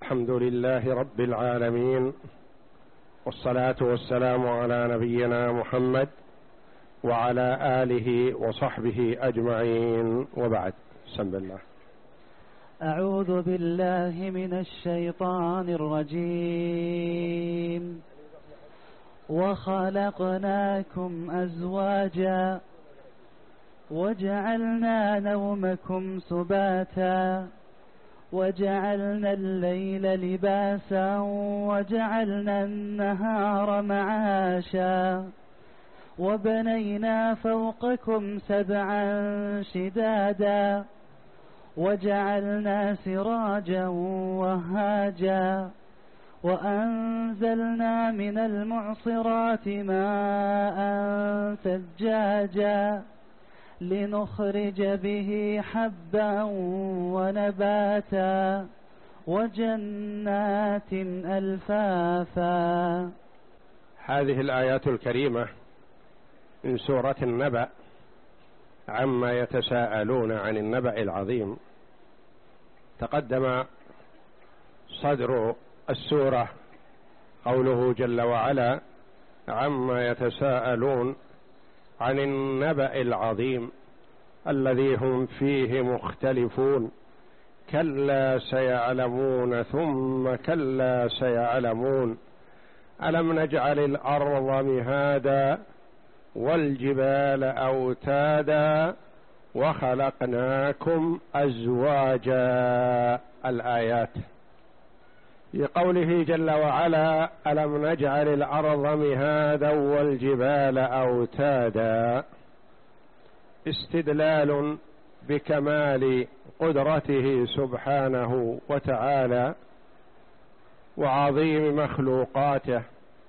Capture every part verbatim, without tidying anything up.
الحمد لله رب العالمين، والصلاة والسلام على نبينا محمد وعلى آله وصحبه أجمعين، وبعد. بسم الله. أعوذ بالله من الشيطان الرجيم. وخلقناكم أزواجا وجعلنا نومكم سباتا وجعلنا الليل لباسا وجعلنا النهار معاشا وبنينا فوقكم سبعا شدادا وجعلنا سراجا وهاجا وأنزلنا من المعصرات ماء ثجاجا لنخرج به حبا ونباتا وجنات ألفافا. هذه الآيات الكريمة من سورة النبأ عما يتساءلون عن النبأ العظيم. تقدم صدر السورة قوله جل وعلا عما يتساءلون عن النبأ العظيم الذي هم فيه مختلفون، كلا سيعلمون ثم كلا سيعلمون ألم نجعل الأرض مهادا والجبال أوتادا وخلقناكم أزواجا. الآيات في قوله جل وعلا ألم نجعل الأرض مهادا والجبال أوتادا استدلال بكمال قدرته سبحانه وتعالى وعظيم مخلوقاته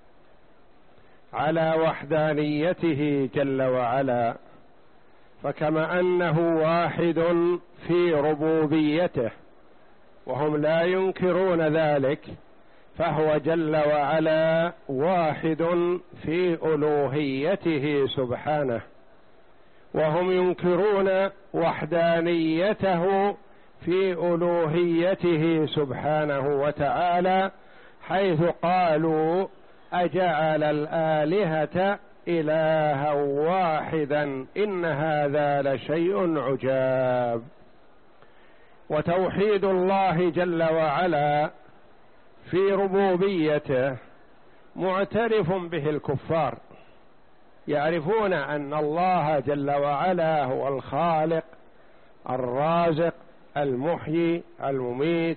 على وحدانيته جل وعلا، فكما أنه واحد في ربوبيته وهم لا ينكرون ذلك، فهو جل وعلا واحد في ألوهيته سبحانه، وهم ينكرون وحدانيته في ألوهيته سبحانه وتعالى، حيث قالوا أجعل الآلهة إلها واحدا إن هذا لشيء عجاب. وتوحيد الله جل وعلا في ربوبيته معترف به الكفار، يعرفون أن الله جل وعلا هو الخالق الرازق المحيي المميت،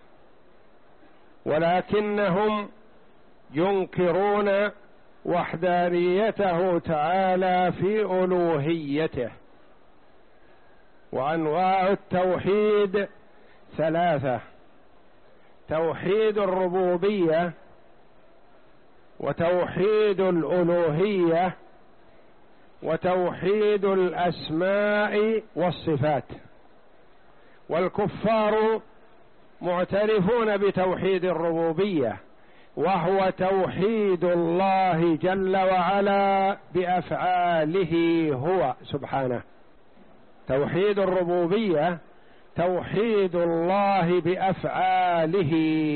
ولكنهم ينكرون وحدانيته تعالى في ألوهيته. وأنواع التوحيد ثلاثة: توحيد الربوبية وتوحيد الألوهية وتوحيد الأسماء والصفات. والكفار معترفون بتوحيد الربوبية، وهو توحيد الله جل وعلا بأفعاله هو سبحانه. توحيد الربوبية توحيد الله بأفعاله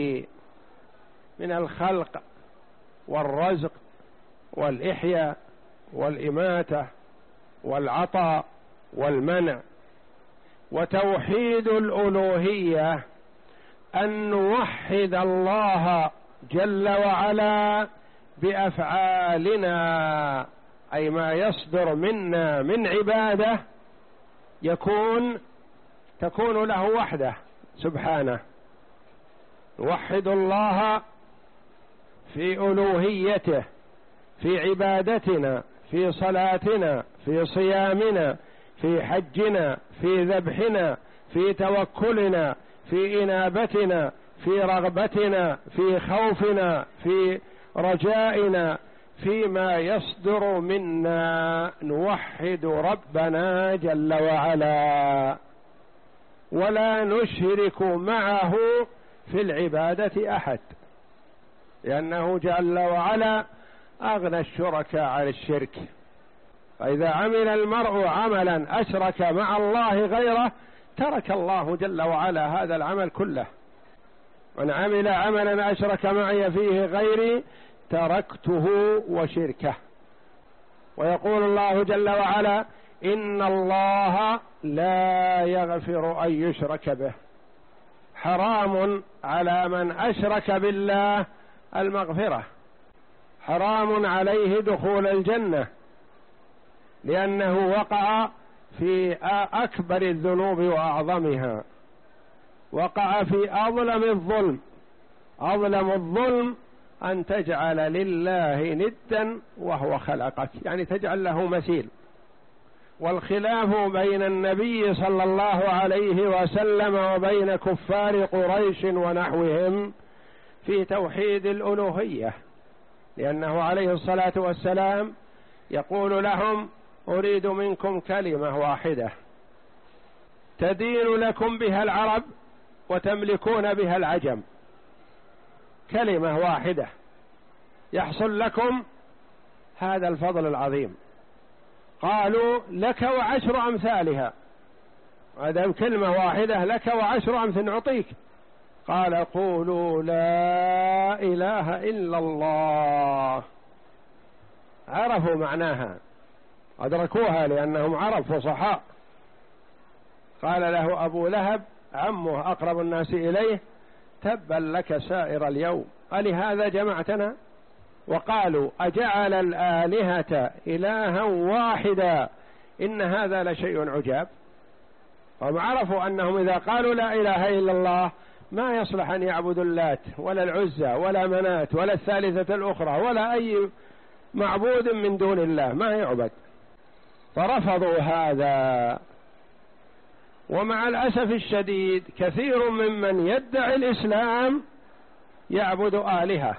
من الخلق والرزق والإحياء والإماتة والعطاء والمنع. وتوحيد الألوهية أن نوحد الله جل وعلا بأفعالنا، أي ما يصدر منا من عبادة يكون تكون له وحده سبحانه. نوحد الله في ألوهيته، في عبادتنا، في صلاتنا، في صيامنا، في حجنا، في ذبحنا، في توكلنا، في إنابتنا، في رغبتنا، في خوفنا، في رجائنا، فيما يصدر منا نوحد ربنا جل وعلا، ولا نشرك معه في العبادة أحد، لأنه جل وعلا أغنى الشركاء عن الشرك. فإذا عمل المرء عملا أشرك مع الله غيره ترك الله جل وعلا هذا العمل كله. من عمل عملا أشرك معي فيه غيري تركته وشركه. ويقول الله جل وعلا إن الله لا يغفر أن يشرك به. حرام على من أشرك بالله المغفرة، حرام عليه دخول الجنة، لأنه وقع في أكبر الذنوب وأعظمها، وقع في أظلم الظلم. أظلم الظلم أن تجعل لله ندا وهو خلقك، يعني تجعل له مثيل. والخلاف بين النبي صلى الله عليه وسلم وبين كفار قريش ونحوهم في توحيد الألوهية، لأنه عليه الصلاة والسلام يقول لهم أريد منكم كلمة واحدة تدين لكم بها العرب وتملكون بها العجم، كلمة واحدة يحصل لكم هذا الفضل العظيم. قالوا لك وعشر أمثالها، هذا كلمة واحدة لك وعشر أمثال نعطيك. قال قولوا لا إله إلا الله. عرفوا معناها، أدركوها لأنهم عرب فصحاء. قال له أبو لهب عمه أقرب الناس إليه تبا لك سائر اليوم، ألهذا جمعتنا؟ وقالوا أجعل الآلهة إلها واحدا إن هذا لشيء عجاب. هم عرفوا أنهم إذا قالوا لا إله إلا الله ما يصلح أن يعبدوا اللات ولا العزى ولا منات ولا الثالثة الأخرى ولا أي معبود من دون الله ما يعبد، فرفضوا هذا. ومع الأسف الشديد كثير ممن يدعي الإسلام يعبد آلهة،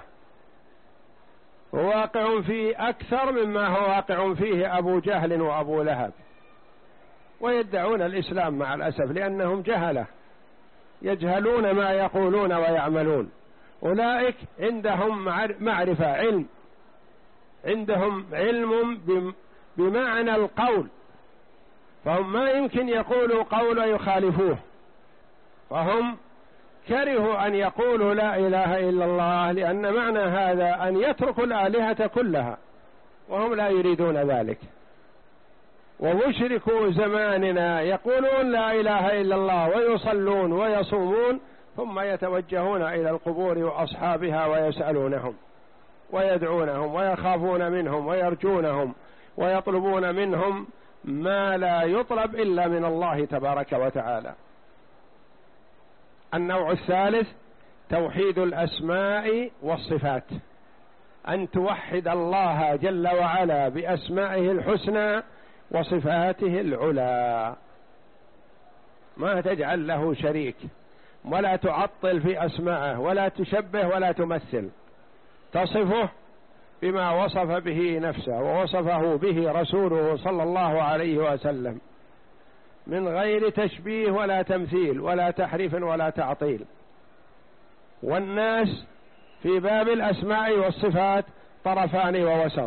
وواقع فيه أكثر مما هو واقع فيه أبو جهل وأبو لهب، ويدعون الإسلام مع الأسف لأنهم جهلة يجهلون ما يقولون ويعملون. أولئك عندهم معرفة علم، عندهم علم بمعنى القول، فهم ما يمكن يقولوا قول ويخالفوه، فهم كرهوا أن يقولوا لا إله إلا الله، لأن معنى هذا أن يتركوا الآلهة كلها، وهم لا يريدون ذلك. ومشركو زماننا يقولون لا إله إلا الله ويصلون ويصومون، ثم يتوجهون إلى القبور وأصحابها ويسألونهم ويدعونهم ويخافون منهم ويرجونهم ويطلبون منهم ما لا يطلب إلا من الله تبارك وتعالى. النوع الثالث توحيد الأسماء والصفات، أن توحد الله جل وعلا بأسمائه الحسنى وصفاته العلى، ما تجعل له شريك ولا تعطل في أسمائه ولا تشبه ولا تمثل، تصفه بما وصف به نفسه ووصفه به رسوله صلى الله عليه وسلم من غير تشبيه ولا تمثيل ولا تحريف ولا تعطيل. والناس في باب الأسماء والصفات طرفان ووسط،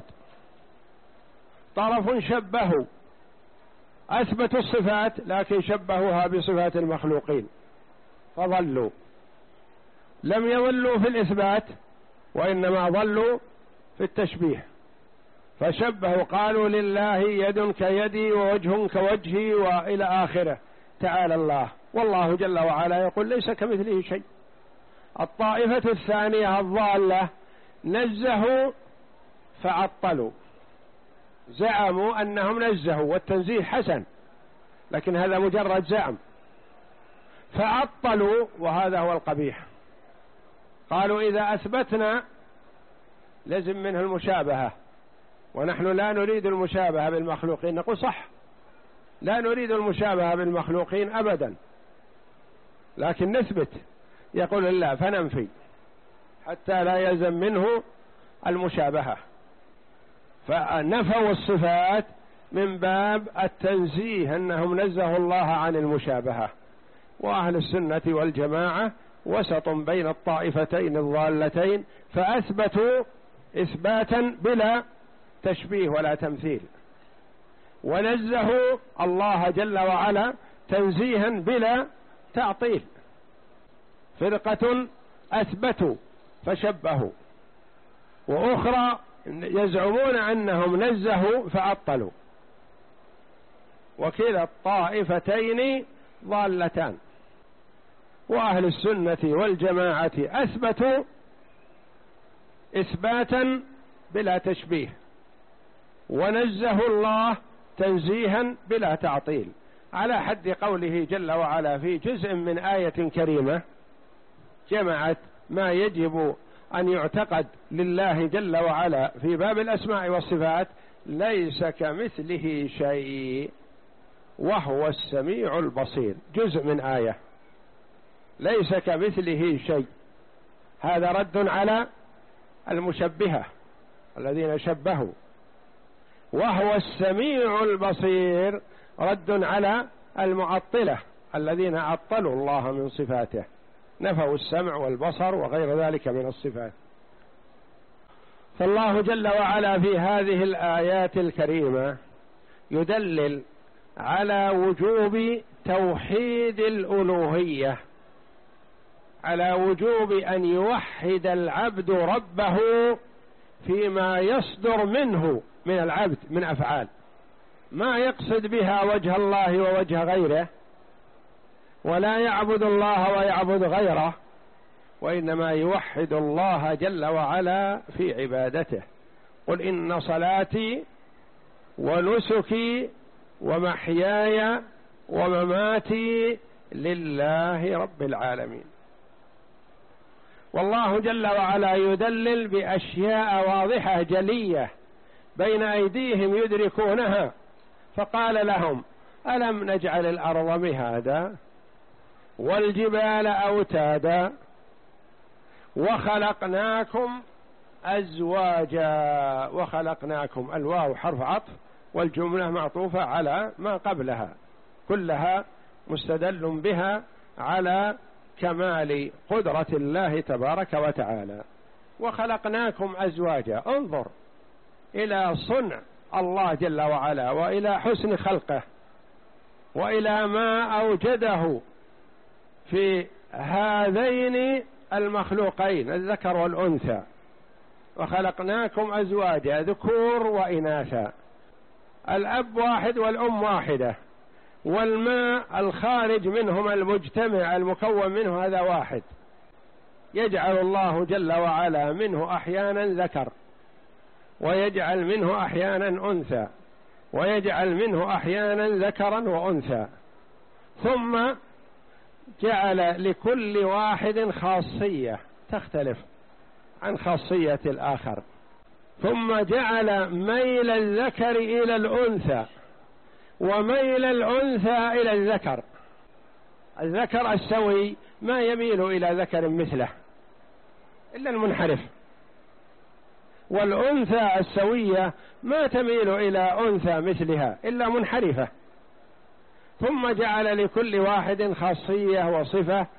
طرف شبهوا أثبتوا الصفات لكن شبهوها بصفات المخلوقين فضلوا، لم يضلوا في الإثبات وإنما ضلوا في التشبيه، فشبهوا قالوا لله يد كيدي ووجه كوجهي وإلى آخره. تعالى الله، والله جل وعلا يقول ليس كمثله شيء. الطائفة الثانية الضالة نزهوا فعطلوا، زعموا أنهم نزهوا والتنزيه حسن، لكن هذا مجرد زعم، فعطلوا وهذا هو القبيح. قالوا إذا أثبتنا لازم منه المشابهة، ونحن لا نريد المشابهة بالمخلوقين. نقول صح، لا نريد المشابهة بالمخلوقين أبدا، لكن نثبت. يقول الله فننفي حتى لا يلزم منه المشابهة، فنفوا الصفات من باب التنزيه أنهم نزهوا الله عن المشابهة. وأهل السنة والجماعة وسط بين الطائفتين الضالتين، فأثبتوا إثباتا بلا تشبيه ولا تمثيل، ونزهوا الله جل وعلا تنزيها بلا تعطيل. فرقة أثبتوا فشبهوا، وأخرى يزعمون أنهم نزهوا فعطلوا، وكلا الطائفتين ضالتان. وأهل السنة والجماعة أثبتوا إثباتا بلا تشبيه، ونزهوا الله تنزيها بلا تعطيل، على حد قوله جل وعلا في جزء من آية كريمة جمعت ما يجب أن يعتقد لله جل وعلا في باب الأسماء والصفات: ليس كمثله شيء وهو السميع البصير. جزء من آية ليس كمثله شيء، هذا رد على المشبهة الذين شبهوا. وهو السميع البصير رد على المعطلة الذين عطلوا الله من صفاته، نفوا السمع والبصر وغير ذلك من الصفات. فالله جل وعلا في هذه الآيات الكريمة يدلل على وجوب توحيد الألوهية، على وجوب أن يوحد العبد ربه فيما يصدر منه من العبد من أفعال، ما يقصد بها وجه الله ووجه غيره، ولا يعبد الله ويعبد غيره، وإنما يوحد الله جل وعلا في عبادته. قل إن صلاتي ونسكي ومحياي ومماتي لله رب العالمين. والله جل وعلا يدلل بأشياء واضحة جلية بين أيديهم يدركونها، فقال لهم: ألم نجعل الأرض مهادا والجبال أوتادا وخلقناكم أزواجا. وخلقناكم، الواو حرف عطف والجملة معطوفة على ما قبلها، كلها مستدل بها على كمال قدرة الله تبارك وتعالى. وخلقناكم أزواجا، انظر إلى صنع الله جل وعلا وإلى حسن خلقه وإلى ما أوجده في هذين المخلوقين الذكر والأنثى. وخلقناكم أزواجا، ذكور وإناثا، الأب واحد والأم واحدة، والماء الخارج منهما المجتمع المكون منه هذا واحد. يجعل الله جل وعلا منه أحيانا ذكر، ويجعل منه أحيانا أنثى، ويجعل منه أحيانا ذكرا وأنثى، ثم جعل لكل واحد خاصية تختلف عن خاصية الآخر، ثم جعل ميل الذكر إلى الأنثى وميل الأنثى إلى الذكر. الذكر السوي ما يميل إلى ذكر مثله إلا المنحرف، والأنثى السوية ما تميل إلى أنثى مثلها إلا منحرفة. ثم جعل لكل واحد خاصية وصفة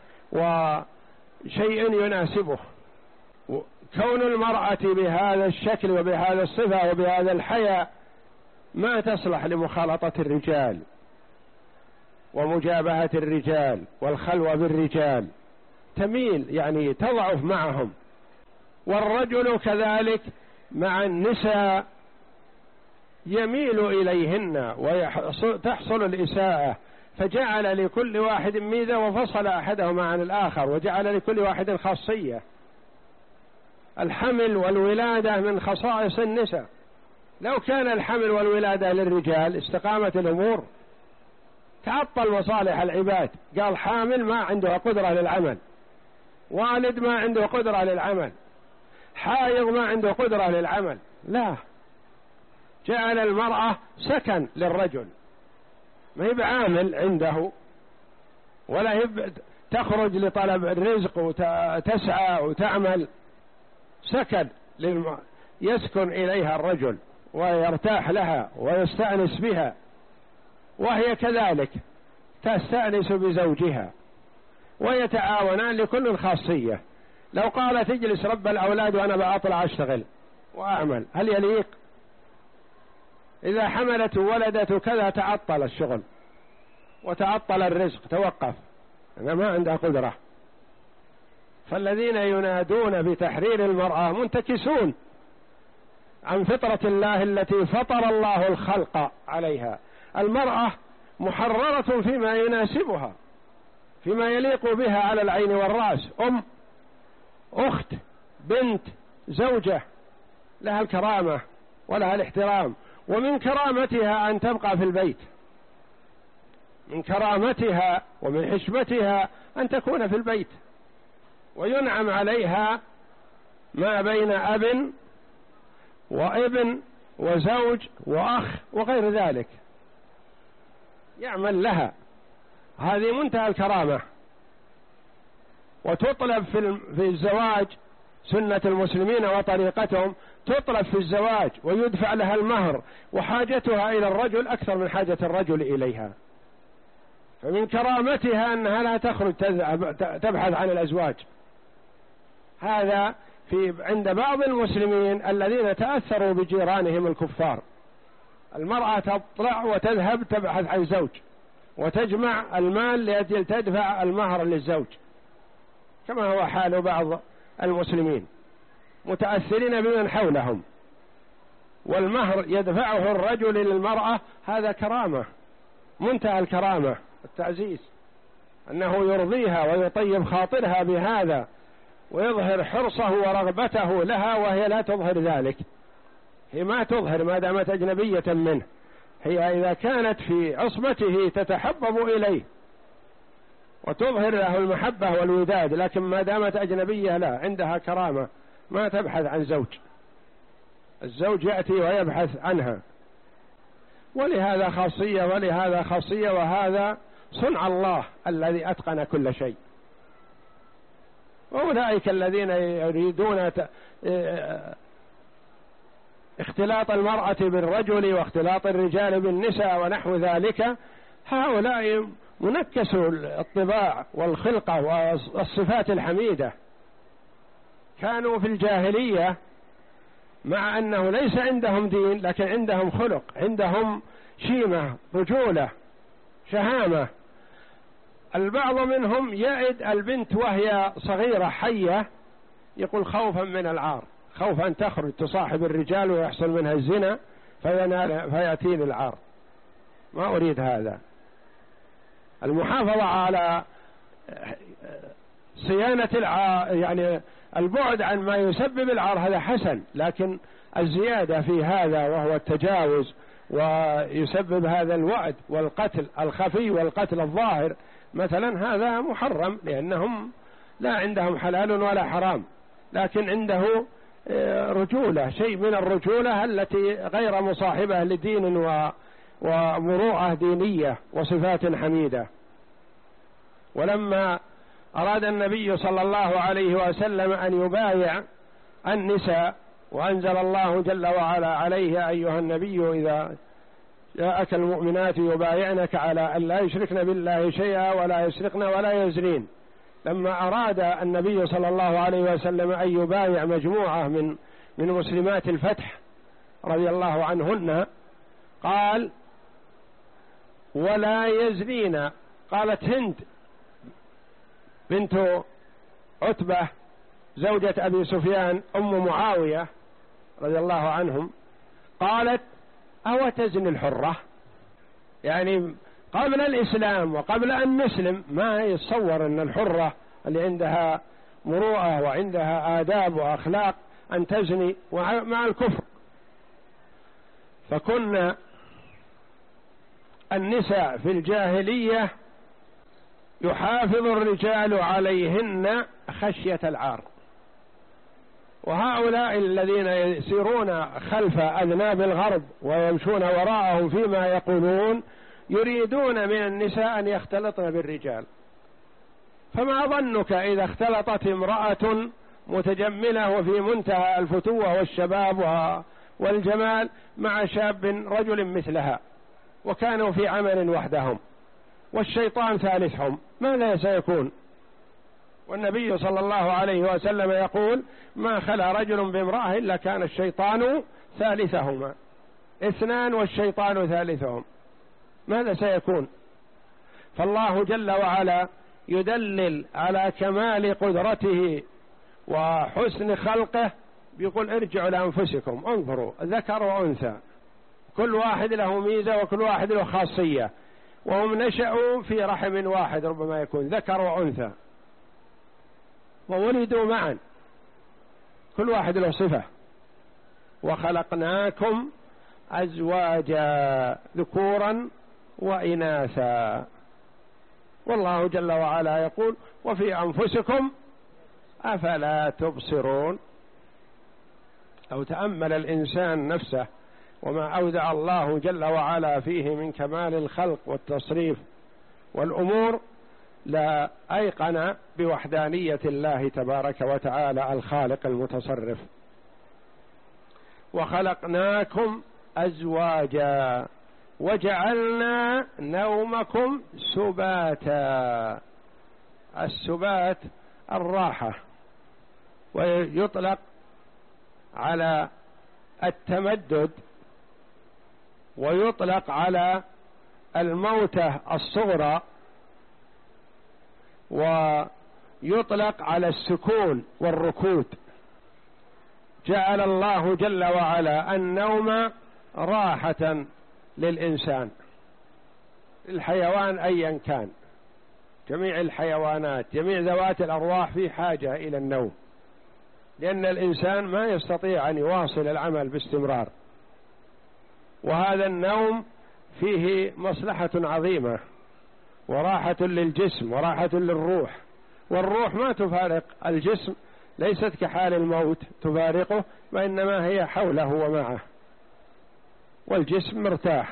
وشيء يناسبه. كون المرأة بهذا الشكل وبهذا الصفة وبهذا الحياء ما تصلح لمخالطة الرجال ومجابهة الرجال والخلوة بالرجال، تميل يعني تضعف معهم. والرجل كذلك مع النساء يميل إليهن وتحصل الإساءة، فجعل لكل واحد ميزة وفصل أحدهما عن الآخر، وجعل لكل واحد خاصية. الحمل والولادة من خصائص النساء، لو كان الحمل والولادة للرجال استقامت الأمور، تعطل مصالح العباد. قال حامل ما عنده قدرة للعمل، والد ما عنده قدرة للعمل، حائض ما عنده قدرة للعمل، لا، جعل المرأة سكن للرجل، ما هي بعامل عنده ولا هي تخرج لطلب الرزق وتسعى وتعمل، سكن للم... يسكن إليها الرجل ويرتاح لها ويستأنس بها، وهي كذلك تستأنس بزوجها، ويتعاونان لكل خاصية. لو قالت اجلس رب الأولاد وأنا بأطلع أشتغل وأعمل، هل يليق؟ إذا حملت وولدت كذا تعطل الشغل وتعطل الرزق، توقف، أنا ما عندها قدرة. فالذين ينادون بتحرير المرأة منتكسون عن فطرة الله التي فطر الله الخلق عليها. المرأة محررة فيما يناسبها، فيما يليق بها على العين والرأس، أم، أخت، بنت، زوجة، لها الكرامة ولها الاحترام، ومن كرامتها أن تبقى في البيت، من كرامتها ومن حشمتها أن تكون في البيت، وينعم عليها ما بين أب وابن وزوج وأخ وغير ذلك، يعمل لها، هذه منتهى الكرامة. وتطلب في الزواج سنة المسلمين وطريقتهم، تطلب في الزواج ويدفع لها المهر، وحاجتها إلى الرجل أكثر من حاجة الرجل إليها، فمن كرامتها أنها لا تخرج تبحث عن الأزواج. هذا في عند بعض المسلمين الذين تأثروا بجيرانهم الكفار، المرأة تطلع وتذهب تبحث عن زوج وتجمع المال لأجل تدفع المهر للزوج، كما هو حال بعض المسلمين متأثرين بمن حولهم، والمهر يدفعه الرجل للمرأة، هذا كرامة، منتهى الكرامة، التعزيز، أنه يرضيها ويطيب خاطرها بهذا ويظهر حرصه ورغبته لها، وهي لا تظهر ذلك، هي ما تظهر ما دامت أجنبية منه، هي إذا كانت في عصمته تتحبب إليه وتظهر له المحبة والوداد، لكن ما دامت أجنبية لا، عندها كرامة، ما تبحث عن زوج، الزوج يأتي ويبحث عنها. ولهذا خاصية ولهذا خاصية، وهذا صنع الله الذي أتقن كل شيء. وأولئك الذين يريدون اختلاط المرأة بالرجل واختلاط الرجال بالنساء ونحو ذلك، هؤلاء منكسوا الطباع والخلقة والصفات الحميدة، كانوا في الجاهلية مع أنه ليس عندهم دين، لكن عندهم خلق، عندهم شيمة، رجولة، شهامة. البعض منهم يعد البنت وهي صغيرة حية، يقول خوفا من العار، خوف أن تخرج تصاحب الرجال ويحصل منها الزنا فينال فيأتيني العار، ما أريد هذا. المحافظة على صيانة العار، يعني البعد عن ما يسبب العار، هذا حسن، لكن الزيادة في هذا وهو التجاوز ويسبب هذا الوعد والقتل الخفي والقتل الظاهر مثلا، هذا محرم، لأنهم لا عندهم حلال ولا حرام، لكن عنده رجولة، شيء من الرجولة التي غير مصاحبة لدين ومروءة دينية وصفات حميدة. ولما أراد النبي صلى الله عليه وسلم أن يبايع النساء، وأنزل الله جل وعلا عليه: أيها النبي إذا جاءك المؤمنات يبايعنك على أن لا يشركن بالله شيئا ولا يسرقن ولا يزنين، لما أراد النبي صلى الله عليه وسلم أن يبايع مجموعة من من مسلمات الفتح رضي الله عنهن، قال: ولا يزنين. قالت هند بنت عتبة زوجة أبي سفيان أم معاوية رضي الله عنهم، قالت: أو تزني الحرة؟ يعني قبل الإسلام وقبل أن نسلم ما يتصور أن الحرة اللي عندها مروءة وعندها آداب وأخلاق أن تزني مع الكفر. فكنا النساء في الجاهلية يحافظ الرجال عليهن خشية العار، وهؤلاء الذين يسيرون خلف أذناب الغرب ويمشون وراءهم فيما يقولون يريدون من النساء أن يختلطن بالرجال. فما ظنك إذا اختلطت امرأة متجملة وفي منتهى الفتوة والشباب والجمال مع شاب رجل مثلها، وكانوا في عمل وحدهم والشيطان ثالثهم، ماذا سيكون؟ والنبي صلى الله عليه وسلم يقول: ما خلا رجل بامرأة إلا كان الشيطان ثالثهما، اثنان والشيطان ثالثهم، ماذا سيكون؟ فالله جل وعلا يدلل على كمال قدرته وحسن خلقه بيقول ارجعوا لأنفسكم انظروا ذكر وأنثى، كل واحد له ميزة وكل واحد له خاصية، وهم نشأوا في رحم واحد ربما يكون ذكر وأنثى وولدوا معا، كل واحد له صفة. وخلقناكم أزواجا ذكورا وإناثا، والله جل وعلا يقول وفي أنفسكم أفلا تبصرون. أو تأمل الإنسان نفسه وما أودع الله جل وعلا فيه من كمال الخلق والتصريف والأمور، لا أيقن بوحدانية الله تبارك وتعالى الخالق المتصرف. وخلقناكم أزواجا وجعلنا نومكم سباتا. السبات الراحة، ويطلق على التمدد، ويطلق على الموتة الصغرى، ويطلق على السكون والركود. جعل الله جل وعلا النوم راحة للإنسان، الحيوان أيا كان، جميع الحيوانات جميع ذوات الأرواح في حاجة إلى النوم، لأن الإنسان ما يستطيع أن يواصل العمل باستمرار، وهذا النوم فيه مصلحة عظيمة وراحة للجسم وراحة للروح. والروح ما تفارق الجسم، ليست كحال الموت تفارقه، وإنما هي حوله ومعه، والجسم مرتاح.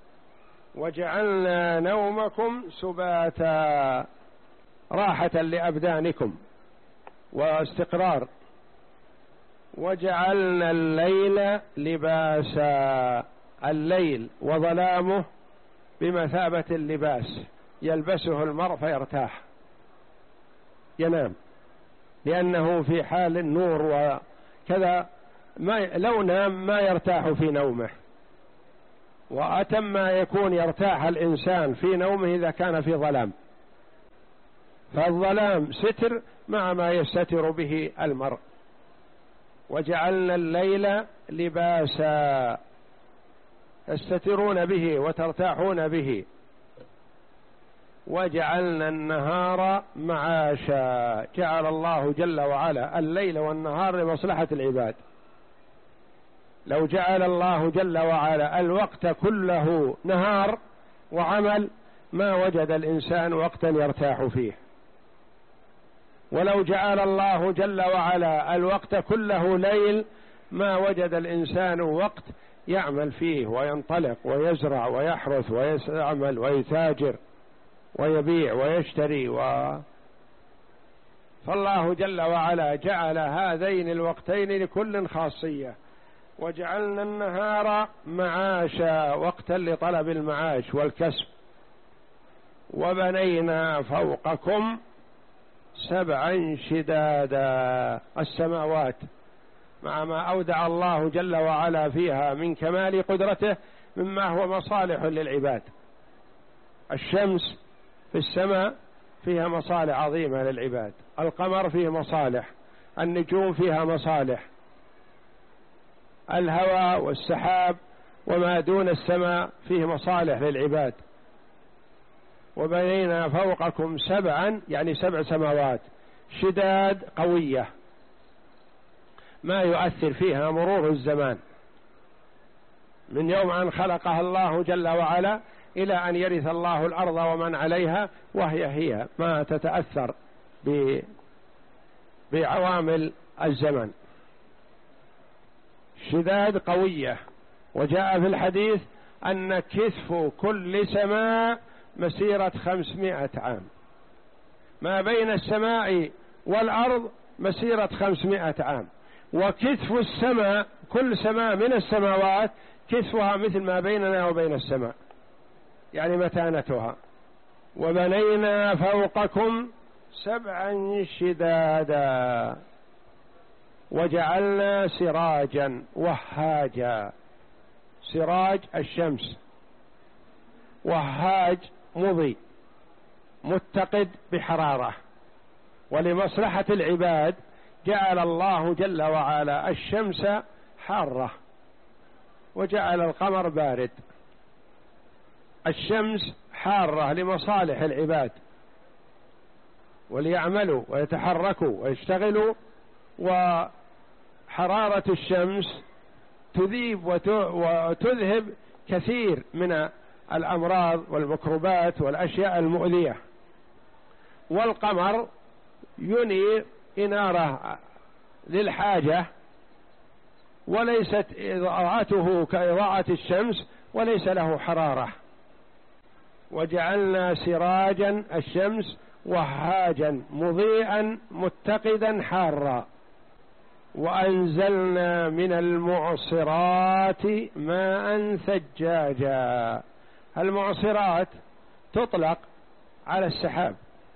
وجعلنا نومكم سباتا راحة لأبدانكم واستقرار. وجعلنا الليل لباسا، الليل وظلامه بمثابة اللباس يلبسه المرء فيرتاح ينام، لأنه في حال النور وكذا، ما لو نام ما يرتاح في نومه، وأتم ما يكون يرتاح الإنسان في نومه إذا كان في ظلام، فالظلام ستر مع ما يستتر به المرء. وجعلنا الليل لباسا، تستترون به وترتاحون به. وجعلنا النهار معاشا، جعل الله جل وعلا الليل والنهار لمصلحة العباد. لو جعل الله جل وعلا الوقت كله نهار وعمل ما وجد الإنسان وقتا يرتاح فيه، ولو جعل الله جل وعلا الوقت كله ليل ما وجد الإنسان وقت يعمل فيه وينطلق ويزرع ويحرث ويعمل ويتاجر ويبيع ويشتري و... فالله جل وعلا جعل هذين الوقتين لكل خاصية. وجعلنا النهار معاشا، وقتا لطلب المعاش والكسب. وبنينا فوقكم سبعا شدادا، السماوات مع ما أودع الله جل وعلا فيها من كمال قدرته مما هو مصالح للعباد. الشمس في السماء فيها مصالح عظيمة للعباد، القمر فيه مصالح، النجوم فيها مصالح، الهواء والسحاب وما دون السماء فيه مصالح للعباد. وبنينا فوقكم سبعا يعني سبع سماوات شداد قوية ما يؤثر فيها مرور الزمان، من يوم أن خلقها الله جل وعلا إلى أن يرث الله الأرض ومن عليها، وهي هي ما تتأثر بعوامل الزمن، شداد قوية. وجاء في الحديث أن كثف كل سماء مسيرة خمسمائة عام، ما بين السماء والأرض مسيرة خمسمائة عام، وكثف السماء كل سماء من السماوات كثفها مثل ما بيننا وبين السماء، يعني متانتها. وبنينا فوقكم سبعا شدادا وجعلنا سراجا وهاجا. سراج الشمس، وهاج مضي، متقد بحرارة. ولمصلحة العباد جعل الله جل وعلا الشمس حارة وجعل القمر بارد. الشمس حارة لمصالح العباد وليعملوا ويتحركوا ويشتغلوا، وحرارة الشمس تذيب وتذهب كثير من الأمراض والميكروبات والأشياء المؤذية. والقمر ينير إنارة للحاجة وليست إضاءته كإضاءة الشمس وليس له حرارة. وجعلنا سراجا الشمس وهاجا مضيئا متقدا حارا وأنزلنا من المعصرات ماء ثجاجا. المعصرات تطلق على السحاب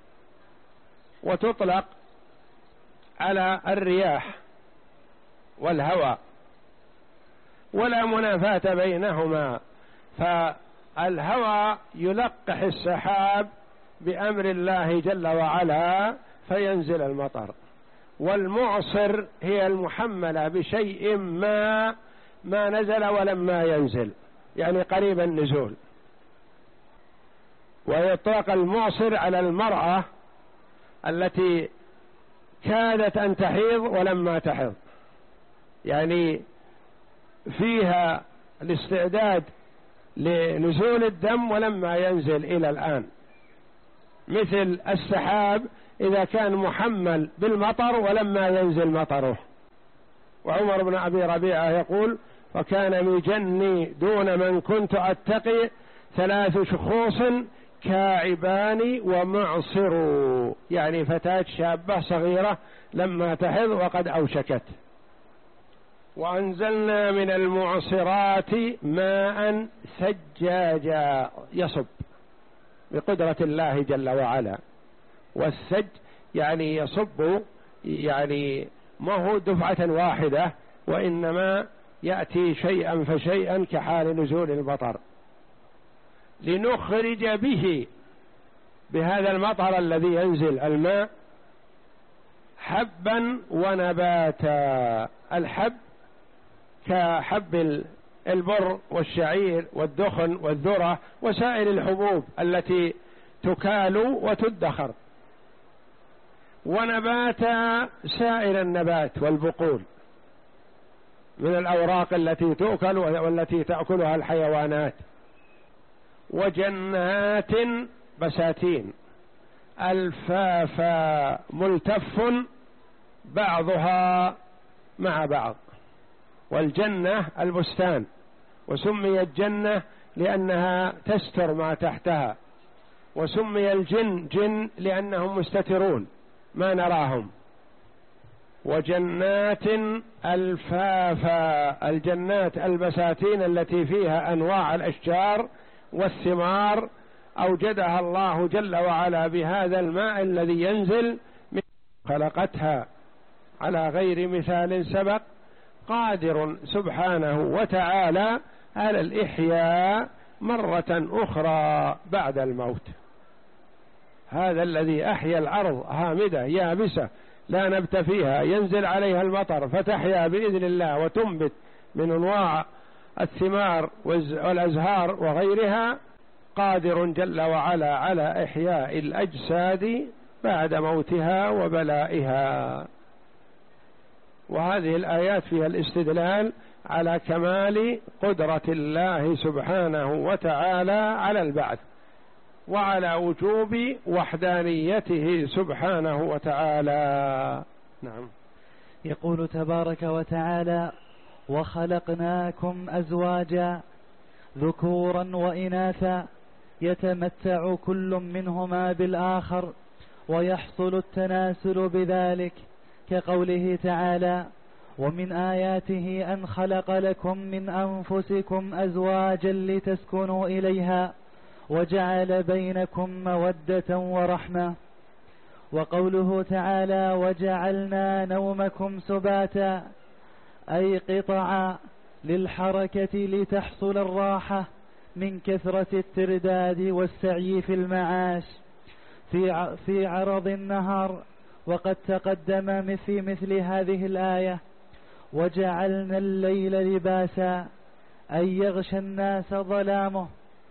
وتطلق على الرياح والهواء ولا منافاة بينهما، فالهواء يلقح السحاب بأمر الله جل وعلا فينزل المطر، والمعصر هي المحملة بشيء ما ما نزل ولما ينزل، يعني قريب النزول. ويطلق المعصر على المرأة التي كادت أن تحيض ولما تحض، يعني فيها الاستعداد لنزول الدم ولما ينزل إلى الآن، مثل السحاب إذا كان محمل بالمطر ولما ينزل مطره. وعمر بن أبي ربيعة يقول: وكان مجني دون من كنت أتقي ثلاث شخوص كاعبان ومعصر، يعني فتاة شابة صغيرة لما تحض وقد أوشكت. وأنزلنا من المعصرات ماء ثجاجا يصب بقدرة الله جل وعلا. والثج يعني يصب، يعني ما هو دفعة واحدة وإنما يأتي شيئا فشيئا كحال نزول المطر، لنخرج به بهذا المطر الذي ينزل الماء حبا ونباتا. الحب كحب البر والشعير والدخن والذرة وسائر الحبوب التي تكال وتدخر، ونباتا سائر النبات والبقول من الأوراق التي تؤكل والتي تأكلها الحيوانات. وجنات بساتين الفافا ملتف بعضها مع بعض. والجنة البستان، وسميت جنة لأنها تستر ما تحتها، وسمي الجن جن لأنهم مستترون ما نراهم. وجنات الفافا، الجنات البساتين التي فيها أنواع الأشجار والثمار أوجدها الله جل وعلا بهذا الماء الذي ينزل من خلقتها على غير مثال سبق، قادر سبحانه وتعالى على الإحياء مرة أخرى بعد الموت. هذا الذي أحيا الأرض هامدة يابسة لا نبت فيها، ينزل عليها المطر فتحيا بإذن الله وتنبت من أنواع الثمار والأزهار وغيرها، قادر جل وعلا على إحياء الأجساد بعد موتها وبلائها. وهذه الآيات فيها الاستدلال على كمال قدرة الله سبحانه وتعالى على البعث، وعلى وجوب وحدانيته سبحانه وتعالى. نعم. يقول تبارك وتعالى: وخلقناكم أزواجا ذكورا وإناثا يتمتع كل منهما بالآخر ويحصل التناسل بذلك، كقوله تعالى: ومن آياته أن خلق لكم من أنفسكم أزواجا لتسكنوا إليها وجعل بينكم مودة ورحمة. وقوله تعالى: وجعلنا نومكم سباتا، أي قطعا للحركة لتحصل الراحة من كثرة الترداد والسعي في المعاش. في في عرض النهار. وقد تقدم في مثل هذه الآية: وجعلنا الليل لباسا، أي يغشى الناس ظلامه،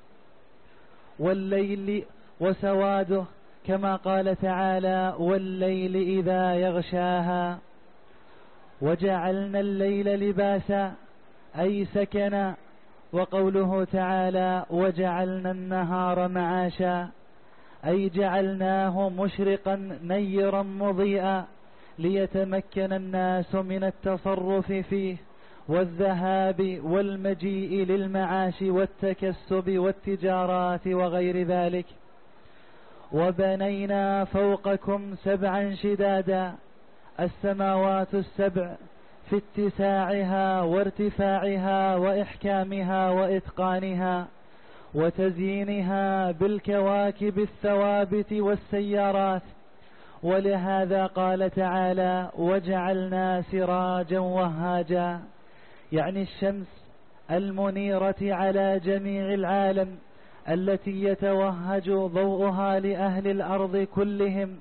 والليل وسواده، كما قال تعالى: والليل إذا يغشاها. وجعلنا الليل لباسا أي سكنا. وقوله تعالى: وجعلنا النهار معاشا، أي جعلناه مشرقا نيرا مضيئا ليتمكن الناس من التصرف فيه والذهاب والمجيء للمعاش والتكسب والتجارات وغير ذلك. وبنينا فوقكم سبعا شدادا، السماوات السبع في اتساعها وارتفاعها وإحكامها وإتقانها وتزيينها بالكواكب الثوابت والسيارات. ولهذا قال تعالى: وجعلنا سراجا وهاجا، يعني الشمس المنيرة على جميع العالم التي يتوهج ضوءها لأهل الأرض كلهم.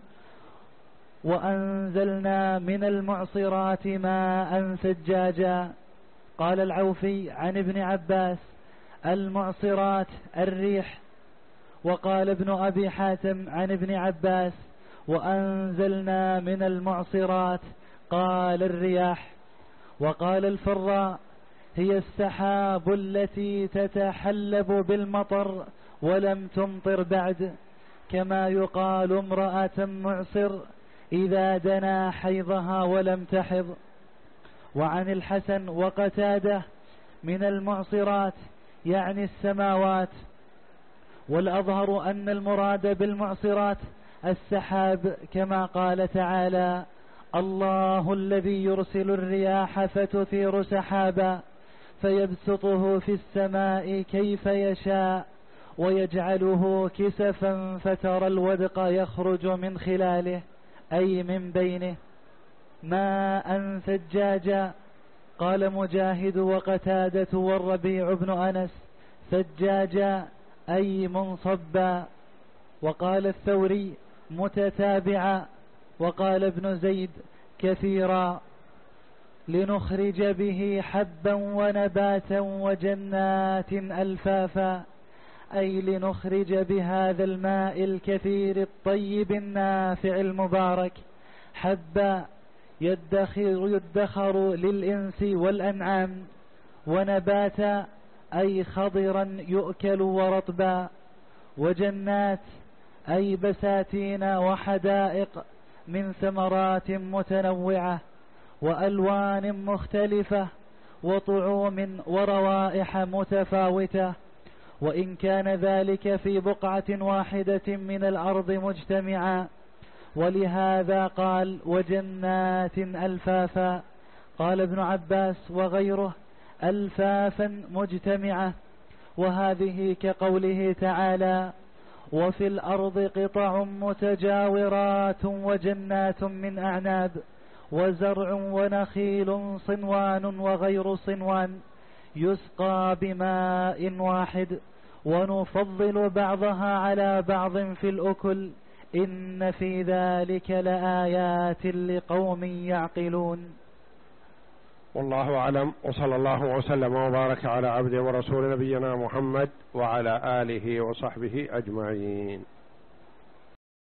وأنزلنا من المعصرات ماء ثجاجا. قال العوفي عن ابن عباس: المعصرات الريح. وقال ابن أبي حاتم عن ابن عباس: وأنزلنا من المعصرات قال الرياح. وقال الفراء: هي السحاب التي تتحلب بالمطر ولم تمطر بعد، كما يقال امرأة معصر إذا دنا حيضها ولم تحض. وعن الحسن وقتاده: من المعصرات يعني السماوات. والأظهر أن المراد بالمعصرات السحاب، كما قال تعالى: الله الذي يرسل الرياح فتثير سحابا فيبسطه في السماء كيف يشاء ويجعله كسفا فترى الودق يخرج من خلاله، أي من بينه، ماء ثجاجا. قال مجاهد وقتادة والربيع بن أنس: ثجاجا أي منصبا. وقال الثوري: متتابعا. وقال ابن زيد: كثيرا، لنخرج به حبا ونباتا وجنات ألفافا، أي لنخرج بهذا الماء الكثير الطيب النافع المبارك حبا يدخر, يدخر للإنس والأنعام، ونباتا أي خضرا يؤكل ورطبا، وجنات أي بساتين وحدائق من ثمرات متنوعة وألوان مختلفة وطعوم وروائح متفاوتة، وإن كان ذلك في بقعة واحدة من الأرض مجتمعا. ولهذا قال: وجنات ألفافا. قال ابن عباس وغيره: ألفافا مجتمعة. وهذه كقوله تعالى: وفي الأرض قطع متجاورات وجنات من أعناب وزرع ونخيل صنوان وغير صنوان يسقى بماء واحد ونفضل بعضها على بعض في الأكل إن في ذلك لآيات لقوم يعقلون. والله أعلم، وصلى الله وسلم وبارك على عبده ورسول نبينا محمد وعلى آله وصحبه أجمعين.